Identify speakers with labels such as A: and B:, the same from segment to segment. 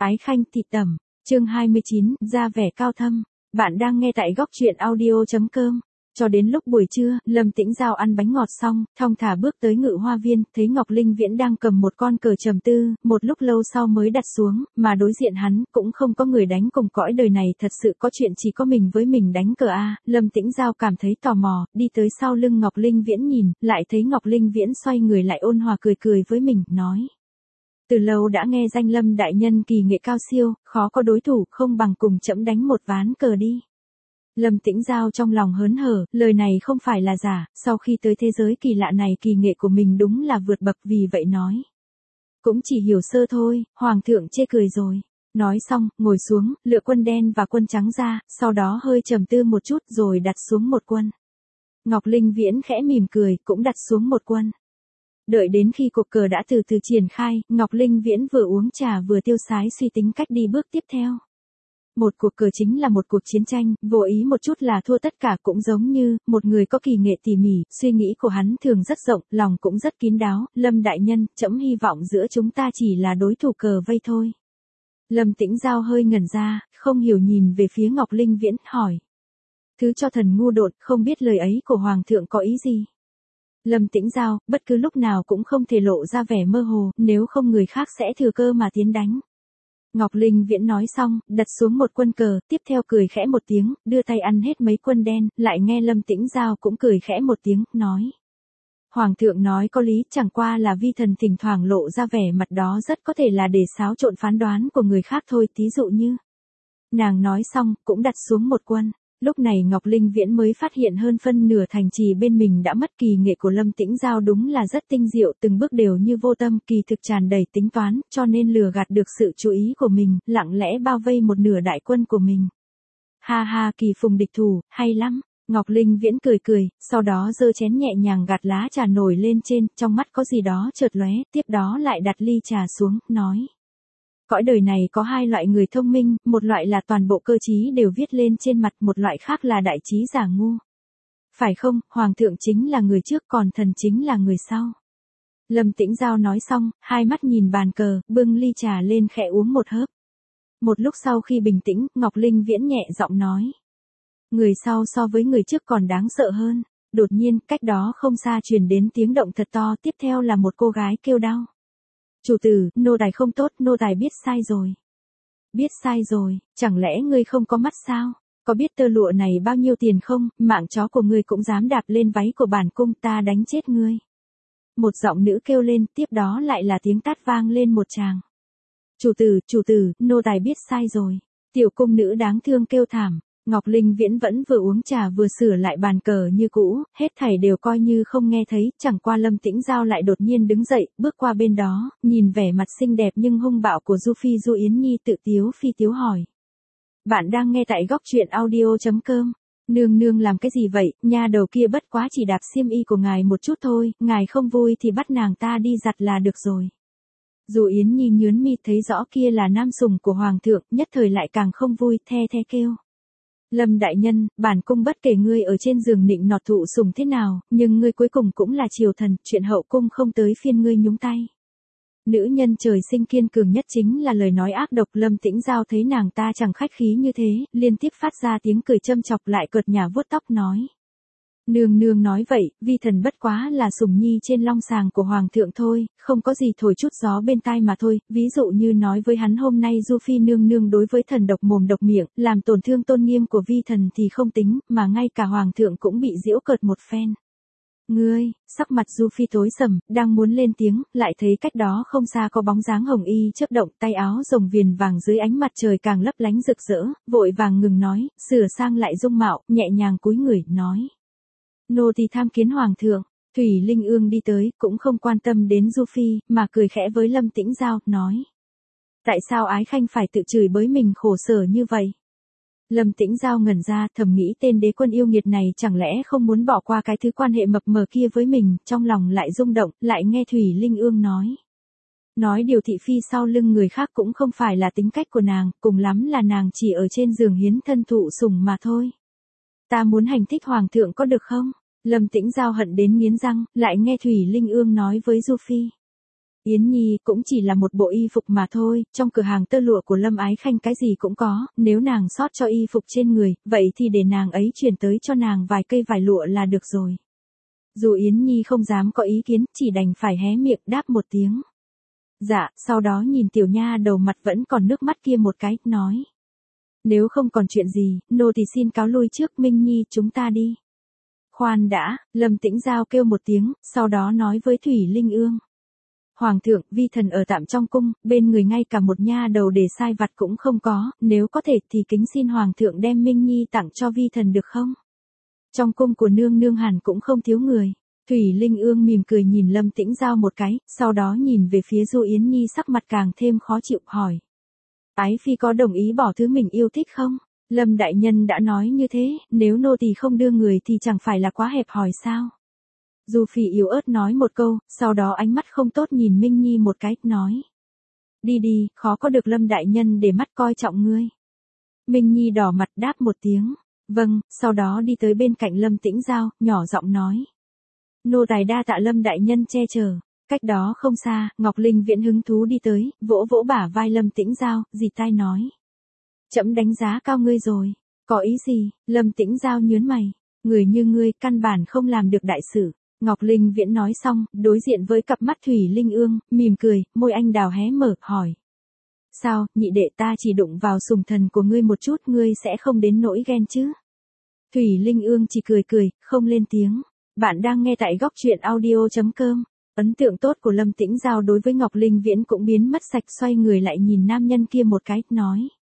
A: Ái Khanh thịt tẩm, chương 29, ra vẻ cao thâm. Bạn đang nghe tại góc truyện audio.com. Cho đến lúc buổi trưa, Lâm Tĩnh Giao ăn bánh ngọt xong, thong thả bước tới Ngự Hoa Viên, thấy Ngọc Linh Viễn đang cầm một con cờ trầm tư, một lúc lâu sau mới đặt xuống, mà đối diện hắn cũng không có người đánh cùng cõi đời này, thật sự có chuyện chỉ có mình với mình đánh cờ a. Lâm Tĩnh Giao cảm thấy tò mò, đi tới sau lưng Ngọc Linh Viễn nhìn, lại thấy Ngọc Linh Viễn xoay người lại ôn hòa cười cười với mình, nói: từ lâu đã nghe danh Lâm đại nhân kỳ nghệ cao siêu, khó có đối thủ, không bằng cùng trẫm đánh một ván cờ đi. Lâm Tĩnh Giao trong lòng hớn hở, lời này không phải là giả, sau khi tới thế giới kỳ lạ này kỳ nghệ của mình đúng là vượt bậc, vì vậy nói: cũng chỉ hiểu sơ thôi, hoàng thượng chê cười rồi. Nói xong, ngồi xuống, lựa quân đen và quân trắng ra, sau đó hơi trầm tư một chút rồi đặt xuống một quân. Ngọc Linh Viễn khẽ mỉm cười, cũng đặt xuống một quân. Đợi đến khi cuộc cờ đã từ từ triển khai, Ngọc Linh Viễn vừa uống trà vừa tiêu sái suy tính cách đi bước tiếp theo. Một cuộc cờ chính là một cuộc chiến tranh, vô ý một chút là thua tất cả, cũng giống như một người có kỳ nghệ tỉ mỉ, suy nghĩ của hắn thường rất rộng, lòng cũng rất kín đáo. Lâm đại nhân, trẫm hy vọng giữa chúng ta chỉ là đối thủ cờ vây thôi. Lâm Tĩnh Giao hơi ngẩn ra, không hiểu nhìn về phía Ngọc Linh Viễn, hỏi: thứ cho thần ngu đột, không biết lời ấy của hoàng thượng có ý gì? Lâm Tĩnh Giao, bất cứ lúc nào cũng không thể lộ ra vẻ mơ hồ, nếu không người khác sẽ thừa cơ mà tiến đánh. Ngọc Linh Viễn nói xong, đặt xuống một quân cờ, tiếp theo cười khẽ một tiếng, đưa tay ăn hết mấy quân đen, lại nghe Lâm Tĩnh Giao cũng cười khẽ một tiếng, nói: hoàng thượng nói có lý, chẳng qua là vi thần thỉnh thoảng lộ ra vẻ mặt đó rất có thể là để xáo trộn phán đoán của người khác thôi, thí dụ như. Nàng nói xong, cũng đặt xuống một quân. Lúc này Ngọc Linh Viễn mới phát hiện hơn phân nửa thành trì bên mình đã mất, kỳ nghệ của Lâm Tĩnh Giao đúng là rất tinh diệu, từng bước đều như vô tâm, kỳ thực tràn đầy tính toán, cho nên lừa gạt được sự chú ý của mình, lặng lẽ bao vây một nửa đại quân của mình. Ha ha, kỳ phùng địch thủ, hay lắm. Ngọc Linh Viễn cười cười, sau đó giơ chén nhẹ nhàng gạt lá trà nổi lên trên, trong mắt có gì đó chợt lóe, tiếp đó lại đặt ly trà xuống, nói: cõi đời này có hai loại người thông minh, một loại là toàn bộ cơ trí đều viết lên trên mặt, một loại khác là đại trí giả ngu. Phải không, hoàng thượng chính là người trước, còn thần chính là người sau. Lâm Tĩnh Giao nói xong, hai mắt nhìn bàn cờ, bưng ly trà lên khẽ uống một hớp. Một lúc sau khi bình tĩnh, Ngọc Linh Viễn nhẹ giọng nói: người sau so với người trước còn đáng sợ hơn. Đột nhiên, cách đó không xa truyền đến tiếng động thật to, tiếp theo là một cô gái kêu đau: chủ tử, nô tài không tốt, nô tài biết sai rồi. Biết sai rồi, chẳng lẽ ngươi không có mắt sao? Có biết tơ lụa này bao nhiêu tiền không? Mạng chó của ngươi cũng dám đạp lên váy của bản cung, ta đánh chết ngươi. Một giọng nữ kêu lên, tiếp đó lại là tiếng tát vang lên một tràng. Chủ tử, nô tài biết sai rồi. Tiểu cung nữ đáng thương kêu thảm. Ngọc Linh Viễn vẫn vừa uống trà vừa sửa lại bàn cờ như cũ, hết thảy đều coi như không nghe thấy, chẳng qua Lâm Tĩnh Giao lại đột nhiên đứng dậy, bước qua bên đó, nhìn vẻ mặt xinh đẹp nhưng hung bạo của Du Phi Du Yến Nhi, tự tiếu phi tiếu hỏi: bạn đang nghe tại góc truyện audio.com. Nương nương làm cái gì vậy, nha đầu kia bất quá chỉ đạp xiêm y của ngài một chút thôi, ngài không vui thì bắt nàng ta đi giặt là được rồi. Du Yến Nhi nhướng mi, thấy rõ kia là nam sủng của hoàng thượng, nhất thời lại càng không vui, the kêu: Lâm đại nhân, bản cung bất kể ngươi ở trên giường nịnh nọt thụ sủng thế nào, nhưng ngươi cuối cùng cũng là triều thần, chuyện hậu cung không tới phiên ngươi nhúng tay. Nữ nhân trời sinh kiên cường nhất chính là lời nói ác độc. Lâm Tĩnh Giao thấy nàng ta chẳng khách khí như thế, liên tiếp phát ra tiếng cười châm chọc, lại cợt nhả vuốt tóc nói: nương nương nói vậy, vi thần bất quá là sủng nhi trên long sàng của hoàng thượng thôi, không có gì, thổi chút gió bên tai mà thôi. Ví dụ như nói với hắn hôm nay Du Phi nương nương đối với thần độc mồm độc miệng, làm tổn thương tôn nghiêm của vi thần thì không tính, mà ngay cả hoàng thượng cũng bị giễu cợt một phen. Ngươi, sắc mặt Du Phi tối sầm, đang muốn lên tiếng, lại thấy cách đó không xa có bóng dáng hồng y chớp động, tay áo rồng viền vàng dưới ánh mặt trời càng lấp lánh rực rỡ, vội vàng ngừng nói, sửa sang lại dung mạo, nhẹ nhàng cúi người, nói: nô tỳ tham kiến hoàng thượng. Thủy Linh Ương đi tới, cũng không quan tâm đến Du Phi, mà cười khẽ với Lâm Tĩnh Giao, nói: tại sao Ái Khanh phải tự chửi bới mình khổ sở như vậy? Lâm Tĩnh Giao ngẩn ra, thầm nghĩ tên đế quân yêu nghiệt này chẳng lẽ không muốn bỏ qua cái thứ quan hệ mập mờ kia với mình, trong lòng lại rung động, lại nghe Thủy Linh Ương nói điều thị phi sau lưng người khác cũng không phải là tính cách của nàng, cùng lắm là nàng chỉ ở trên giường hiến thân thụ sủng mà thôi. Ta muốn hành thích hoàng thượng có được không? Lâm Tĩnh Giao hận đến nghiến răng, lại nghe Thủy Linh Ương nói với Du Phi: Yến Nhi cũng chỉ là một bộ y phục mà thôi, trong cửa hàng tơ lụa của Lâm Ái Khanh cái gì cũng có, nếu nàng sót cho y phục trên người, vậy thì để nàng ấy chuyển tới cho nàng vài cây vải lụa là được rồi. Dù Yến Nhi không dám có ý kiến, chỉ đành phải hé miệng đáp một tiếng. Dạ, sau đó nhìn tiểu nha đầu mặt vẫn còn nước mắt kia một cái, nói. Nếu không còn chuyện gì, nô tỳ xin cáo lui trước, Minh Nhi chúng ta đi. Khoan đã, Lâm Tĩnh Giao kêu một tiếng, sau đó nói với Thủy Linh Ương. Hoàng thượng, vi thần ở tạm trong cung, bên người ngay cả một nha đầu để sai vặt cũng không có, nếu có thể thì kính xin Hoàng thượng đem Minh Nhi tặng cho vi thần được không? Trong cung của nương nương hẳn cũng không thiếu người. Thủy Linh Ương mỉm cười nhìn Lâm Tĩnh Giao một cái, sau đó nhìn về phía Du Yến Nhi sắc mặt càng thêm khó chịu, hỏi. Ái phi có đồng ý bỏ thứ mình yêu thích không? Lâm đại nhân đã nói như thế, nếu nô tỳ không đưa người thì chẳng phải là quá hẹp hòi sao? Du Phi yếu ớt nói một câu, sau đó ánh mắt không tốt nhìn Minh Nhi một cái, nói. Đi đi, khó có được Lâm đại nhân để mắt coi trọng ngươi. Minh Nhi đỏ mặt đáp một tiếng. Vâng, sau đó đi tới bên cạnh Lâm Tĩnh Giao, nhỏ giọng nói. Nô tài đa tạ Lâm đại nhân che chở. Cách đó không xa, Ngọc Linh Viễn hứng thú đi tới, vỗ vỗ bả vai Lâm Tĩnh Giao, dì tai nói. Trẫm đánh giá cao ngươi rồi. Có ý gì? Lâm Tĩnh Giao nhướng mày. Người như ngươi căn bản không làm được đại sự. Ngọc Linh Viễn nói xong, đối diện với cặp mắt Thủy Linh Ương, mỉm cười, môi anh đào hé mở, hỏi. Sao, nhị đệ ta chỉ đụng vào sùng thần của ngươi một chút, ngươi sẽ không đến nỗi ghen chứ? Thủy Linh Ương chỉ cười cười, không lên tiếng. Bạn đang nghe tại góc truyện audio.com. Ấn tượng tốt của Lâm Tĩnh Giao đối với Ngọc Linh Viễn cũng biến mất sạch, xoay người lại nhìn nam nhân kia một cái, nói.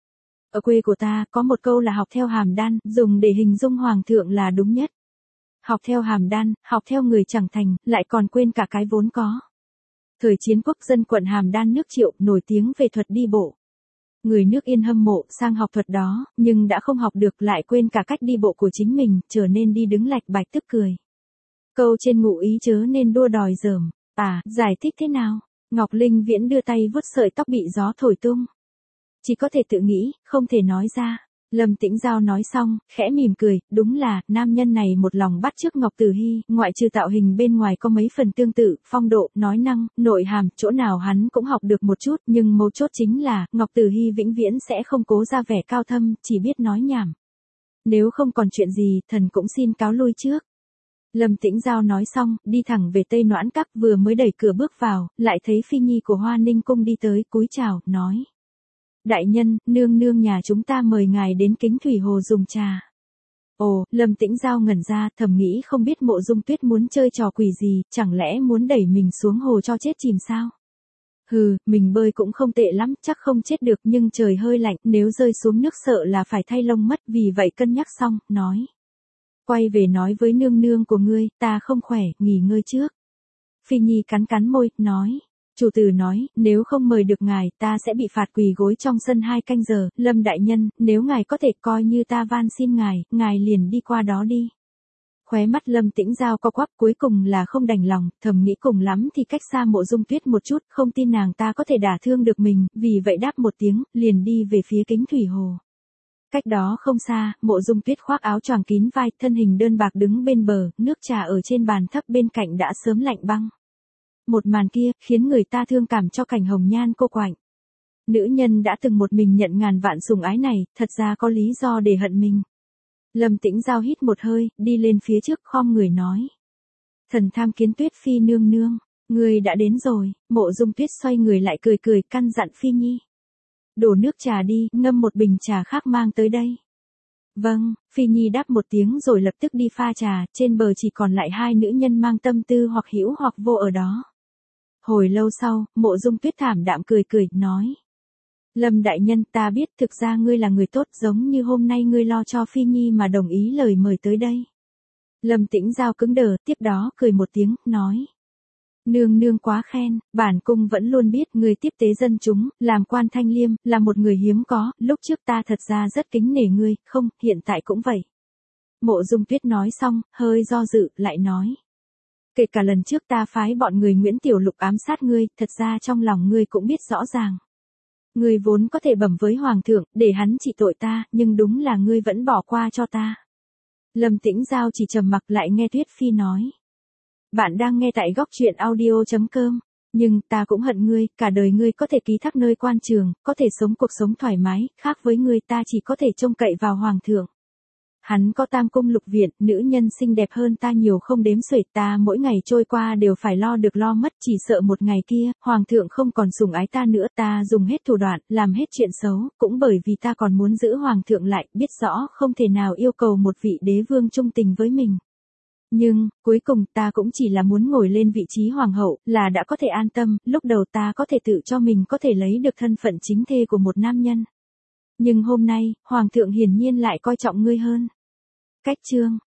A: Ở quê của ta, có một câu là học theo hàm đan, dùng để hình dung hoàng thượng là đúng nhất. Học theo hàm đan, học theo người chẳng thành, lại còn quên cả cái vốn có. Thời chiến quốc dân quận Hàm Đan nước Triệu, nổi tiếng về thuật đi bộ. Người nước Yên hâm mộ sang học thuật đó, nhưng đã không học được, lại quên cả cách đi bộ của chính mình, trở nên đi đứng lạch bạch tức cười. Câu trên ngụ ý chớ nên đua đòi dởm. À, giải thích thế nào? Ngọc Linh Viễn đưa tay vuốt sợi tóc bị gió thổi tung. Chỉ có thể tự nghĩ, không thể nói ra. Lâm Tĩnh Giao nói xong, khẽ mỉm cười, đúng là, nam nhân này một lòng bắt chước Ngọc Tử Hy, ngoại trừ tạo hình bên ngoài có mấy phần tương tự, phong độ, nói năng, nội hàm, chỗ nào hắn cũng học được một chút, nhưng mấu chốt chính là, Ngọc Tử Hy vĩnh viễn sẽ không cố ra vẻ cao thâm, chỉ biết nói nhảm. Nếu không còn chuyện gì, thần cũng xin cáo lui trước. Lâm Tĩnh Giao nói xong, đi thẳng về Tây Noãn Các, vừa mới đẩy cửa bước vào, lại thấy Phi Nhi của Hoa Ninh Cung đi tới, cúi chào, nói. Đại nhân, nương nương nhà chúng ta mời ngài đến Kính Thủy Hồ dùng trà. Ồ, Lâm Tĩnh Giao ngẩn ra, thầm nghĩ không biết Mộ Dung Tuyết muốn chơi trò quỷ gì, chẳng lẽ muốn đẩy mình xuống hồ cho chết chìm sao? Hừ, mình bơi cũng không tệ lắm, chắc không chết được, nhưng trời hơi lạnh, nếu rơi xuống nước sợ là phải thay lông mất, vì vậy cân nhắc xong, nói. Quay về nói với nương nương của ngươi, ta không khỏe, nghỉ ngơi trước. Phi Nhi cắn cắn môi, nói. Chủ tử nói, nếu không mời được ngài, ta sẽ bị phạt quỳ gối trong sân 2 canh giờ, Lâm đại nhân, nếu ngài có thể coi như ta van xin ngài liền đi qua đó đi. Khóe mắt Lâm Tĩnh Giao co quắp, cuối cùng là không đành lòng, thầm nghĩ cùng lắm thì cách xa Mộ Dung Tuyết một chút, không tin nàng ta có thể đả thương được mình, vì vậy đáp một tiếng, liền đi về phía Kính Thủy Hồ. Cách đó không xa, Mộ Dung Tuyết khoác áo choàng kín vai, thân hình đơn bạc đứng bên bờ, nước trà ở trên bàn thấp bên cạnh đã sớm lạnh băng. Một màn kia, khiến người ta thương cảm cho cảnh hồng nhan cô quạnh. Nữ nhân đã từng một mình nhận ngàn vạn sủng ái này, thật ra có lý do để hận mình. Lâm Tĩnh Giao hít một hơi, đi lên phía trước, khom người nói. Thần tham kiến Tuyết Phi nương nương, người đã đến rồi. Mộ Dung Tuyết xoay người lại cười cười, căn dặn Phi Nhi. Đổ nước trà đi, ngâm một bình trà khác mang tới đây. Vâng, Phi Nhi đáp một tiếng rồi lập tức đi pha trà, trên bờ chỉ còn lại 2 nữ nhân mang tâm tư hoặc hữu hoặc vô ở đó. Hồi lâu sau, Mộ Dung Tuyết thảm đạm cười cười, nói. Lâm đại nhân, ta biết thực ra ngươi là người tốt, giống như hôm nay ngươi lo cho Phi Nhi mà đồng ý lời mời tới đây. Lâm Tĩnh Giao cứng đờ, tiếp đó cười một tiếng, nói. Nương nương quá khen, bản cung vẫn luôn biết người tiếp tế dân chúng, làm quan thanh liêm, là một người hiếm có, lúc trước ta thật ra rất kính nể ngươi, không, hiện tại cũng vậy. Mộ Dung Tuyết nói xong, hơi do dự, lại nói. Kể cả lần trước ta phái bọn người Nguyễn Tiểu Lục ám sát ngươi, thật ra trong lòng ngươi cũng biết rõ ràng. Ngươi vốn có thể bẩm với Hoàng thượng, để hắn trị tội ta, nhưng đúng là ngươi vẫn bỏ qua cho ta. Lâm Tĩnh Giao chỉ trầm mặc, lại nghe Tuyết Phi nói. Bạn đang nghe tại góc truyện audio.com. Nhưng ta cũng hận ngươi, cả đời ngươi có thể ký thác nơi quan trường, có thể sống cuộc sống thoải mái, khác với ngươi ta chỉ có thể trông cậy vào hoàng thượng. Hắn có tam cung lục viện, nữ nhân xinh đẹp hơn ta nhiều không đếm xuể, ta mỗi ngày trôi qua đều phải lo được lo mất, chỉ sợ một ngày kia, hoàng thượng không còn sủng ái ta nữa, ta dùng hết thủ đoạn, làm hết chuyện xấu, cũng bởi vì ta còn muốn giữ hoàng thượng lại, biết rõ không thể nào yêu cầu một vị đế vương trung tình với mình. Nhưng, cuối cùng ta cũng chỉ là muốn ngồi lên vị trí hoàng hậu, là đã có thể an tâm, lúc đầu ta có thể tự cho mình có thể lấy được thân phận chính thê của một nam nhân. Nhưng hôm nay, hoàng thượng hiển nhiên lại coi trọng ngươi hơn. Cách chương